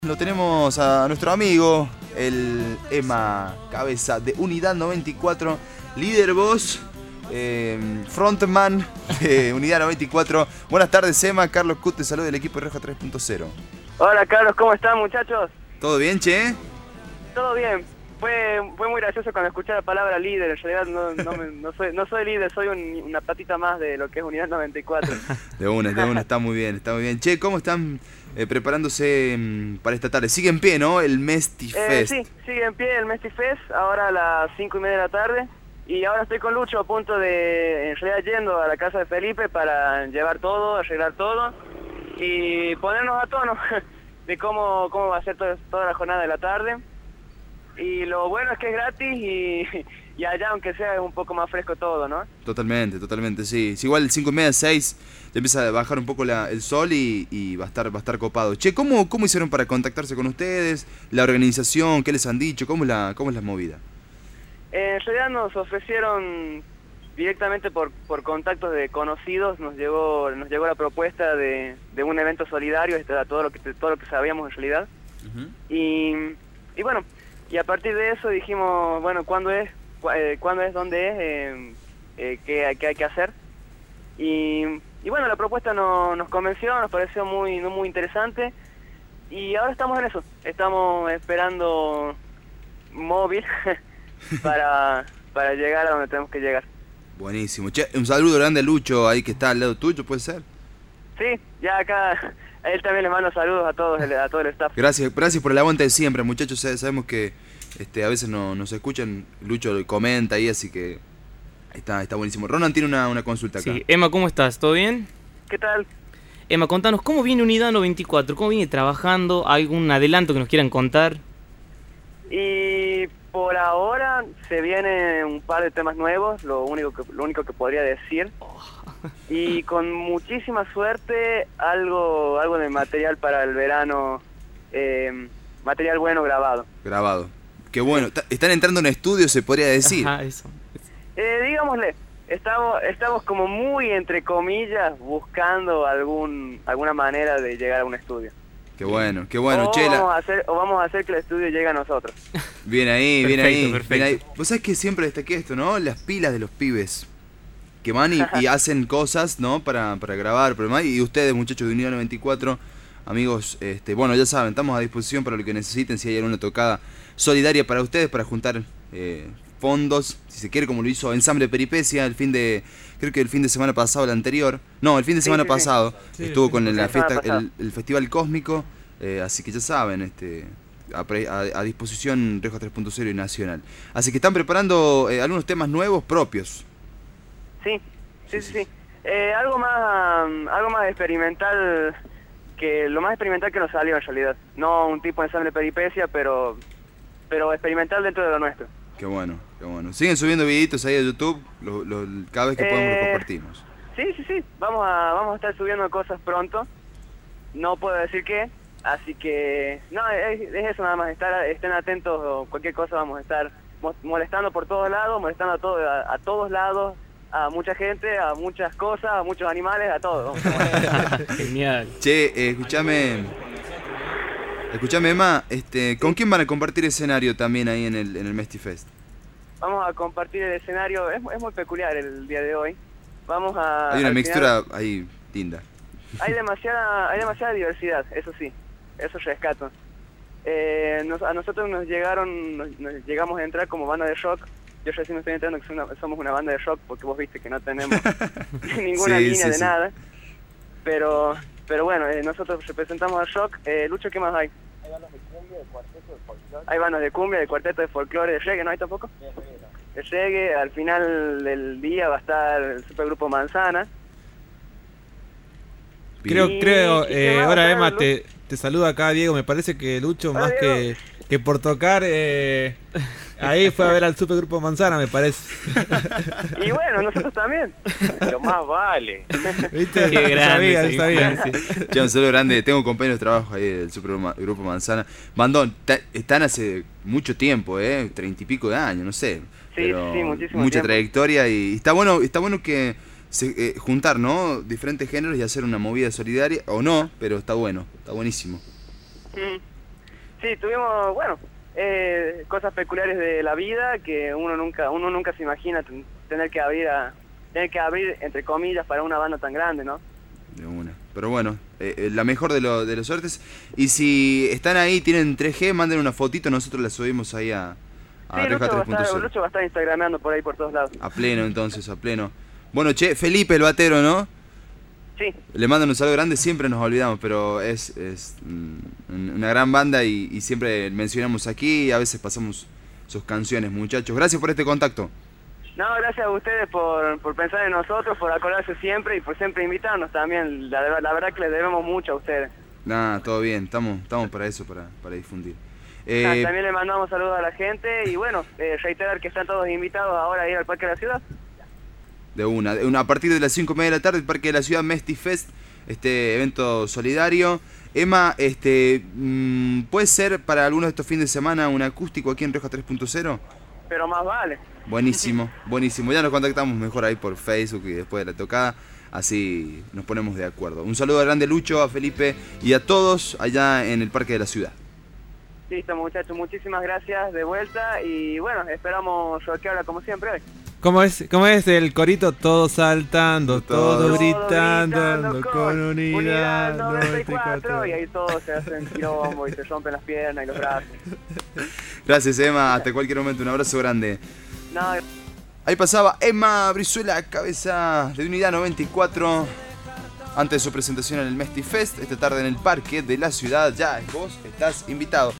Lo tenemos a nuestro amigo, el Emma Cabeza de Unidad 94, líder voz, frontman de Unidad 94. Buenas tardes, Emma. Carlos Cut te saluda del equipo Roja 3.0. Hola Carlos, ¿cómo están, muchachos? ¿Todo bien, che? Todo bien. Fue muy gracioso cuando escuché la palabra líder. En realidad no soy líder, soy una patita más de lo que es Unidad 94. De una, está muy bien, está muy bien. Che, ¿cómo están preparándose para esta tarde? Sigue en pie, ¿no? El Mestifest. Sí, sigue en pie el Mestifest, ahora a las 5:30 de la tarde. Y ahora estoy con Lucho a punto de, en realidad, yendo a la casa de Felipe para llevar todo, arreglar todo y ponernos a tono de cómo va a ser toda la jornada de la tarde. Y lo bueno es que es gratis y allá, aunque sea, es un poco más fresco todo, ¿no? Totalmente, sí. Si igual 5:30, 6, ya empieza a bajar un poco el sol y va a estar copado. Che, ¿cómo hicieron para contactarse con ustedes? ¿La organización? ¿Qué les han dicho? ¿Cómo es la movida? En realidad nos ofrecieron directamente por contactos de conocidos, nos llegó la propuesta de un evento solidario, esto era todo lo que sabíamos en realidad. Uh-huh. Y bueno, y a partir de eso dijimos, bueno, ¿cuándo es? ¿Dónde es? ¿Qué hay que hacer? Y bueno, la propuesta nos convenció, nos pareció muy interesante y ahora estamos en eso. Estamos esperando móvil para llegar a donde tenemos que llegar. Buenísimo. Che, un saludo grande a Lucho ahí que está al lado tuyo, ¿puede ser? Sí, ya acá a él también le mando saludos a todo el staff. Gracias por el aguante de siempre, muchachos. Sabemos que a veces nos escuchan, Lucho comenta ahí, así que está buenísimo. Ronan tiene una consulta acá. Sí, Emma, ¿cómo estás? ¿Todo bien? ¿Qué tal? Emma, contanos, ¿cómo viene Unidad 94? ¿Cómo viene trabajando? ¿Algún adelanto que nos quieran contar? Y por ahora se viene un par de temas nuevos, lo único que podría decir. Y con muchísima suerte algo de material para el verano, material bueno grabado. Qué bueno. Están entrando en estudio, se podría decir. Ajá, eso. Digámosle, estamos como muy, entre comillas, buscando alguna manera de llegar a un estudio. Qué bueno, Chela. Vamos a hacer que el estudio llegue a nosotros. Bien ahí, Perfecto. bien ahí. Vos sabés que siempre destaqué esto, ¿no? Las pilas de los pibes que van y hacen cosas, ¿no? Para grabar, y ustedes, muchachos de Unidad 94, amigos, bueno, ya saben, estamos a disposición para lo que necesiten, si hay alguna tocada solidaria para ustedes, para juntar fondos, si se quiere, como lo hizo Ensamble Peripecia creo que el fin de semana pasado, el anterior, no, el fin de semana pasado, sí, estuvo con la fiesta, el Festival Cósmico, así que ya saben, a disposición Rejo 3.0 y Nacional. Así que están preparando algunos temas nuevos propios. Sí. Algo más experimental, lo más experimental que nos salió en realidad. No un tipo de ensamble peripecia, pero experimental dentro de lo nuestro. Qué bueno. Siguen subiendo videitos ahí a YouTube, cada vez que podemos los compartimos. Sí. Vamos a estar subiendo cosas pronto. No puedo decir qué, así que no, es eso nada más. Estén atentos, cualquier cosa vamos a estar molestando por todos lados, molestando a todos lados, a mucha gente, a muchas cosas, a muchos animales, a todo. Genial. Che, escúchame, Emma, ¿con quién van a compartir escenario también ahí en el Mestifest? Vamos a compartir el escenario, es muy peculiar el día de hoy. Hay una mixtura ahí linda. Hay demasiada diversidad, eso sí, eso rescato. A nosotros nos llegamos a entrar como banda de rock. Yo recién me estoy enterando que somos una banda de rock, porque vos viste que no tenemos ninguna línea de nada. Pero bueno, nosotros representamos al rock. Lucho, ¿qué más hay? Hay bandas de cumbia, de cuarteto, de folclore. Hay bandas de cumbia, de cuarteto, de folclore, de reggae, ¿no hay tampoco? Sí, el reggae, al final del día va a estar el supergrupo Manzana. Creo, ahora Emma, te saluda acá Diego, me parece que Lucho, Hola, más Diego. que por tocar, ahí fue a ver al supergrupo Manzana, me parece. Y bueno, nosotros también. Lo más vale. ¿Viste? Qué grande, sabía. Che, un saludo grande, tengo compañeros de trabajo ahí del Supergrupo Manzana. Bandón, están hace mucho tiempo, 30 y pico de años, no sé. Sí, muchísimo mucha tiempo. Trayectoria y está bueno que juntar, ¿no? Diferentes géneros y hacer una movida solidaria, o no, pero está bueno, está buenísimo. Sí, tuvimos, bueno, cosas peculiares de la vida que uno nunca se imagina tener que abrir entre comillas para una banda tan grande, ¿no? De una. Pero bueno, la mejor de los suertes. Y si están ahí, tienen 3G, manden una fotito, nosotros la subimos ahí a sí, Reja 3.0. Lucho va a estar instagrameando por ahí por todos lados. A pleno entonces, a pleno. Bueno, che, Felipe el batero, ¿no? Sí. Le mandan un saludo grande, siempre nos olvidamos, pero es una gran banda y siempre mencionamos aquí y a veces pasamos sus canciones, muchachos. Gracias por este contacto. No, gracias a ustedes por pensar en nosotros, por acordarse siempre y por siempre invitarnos también. La verdad que les debemos mucho a ustedes. Nada, todo bien, estamos para eso, para difundir. También le mandamos saludos a la gente y bueno, reiterar que están todos invitados ahora a ir al Parque de la Ciudad. De una, a partir de las 5:30 de la tarde, el Parque de la Ciudad, Mesty Fest, este evento solidario. Emma, ¿puede ser para algunos de estos fines de semana un acústico aquí en Reja 3.0? Pero más vale. Buenísimo, buenísimo. Ya nos contactamos mejor ahí por Facebook y después de la tocada, así nos ponemos de acuerdo. Un saludo grande, Lucho, a Felipe y a todos allá en el Parque de la Ciudad. Listo, muchachos, muchísimas gracias de vuelta y bueno, esperamos rockearla como siempre hoy. ¿Cómo es el corito? Todos saltando, todos gritando con unidad 94. Y ahí todos se hacen quilombo y se rompen las piernas y los brazos. Gracias, Emma, hasta cualquier momento, un abrazo grande. No. Ahí pasaba Emma Brizuela, cabeza de Unidad 94, antes de su presentación en el Mesty Fest, esta tarde en el Parque de la Ciudad. Ya vos estás invitado.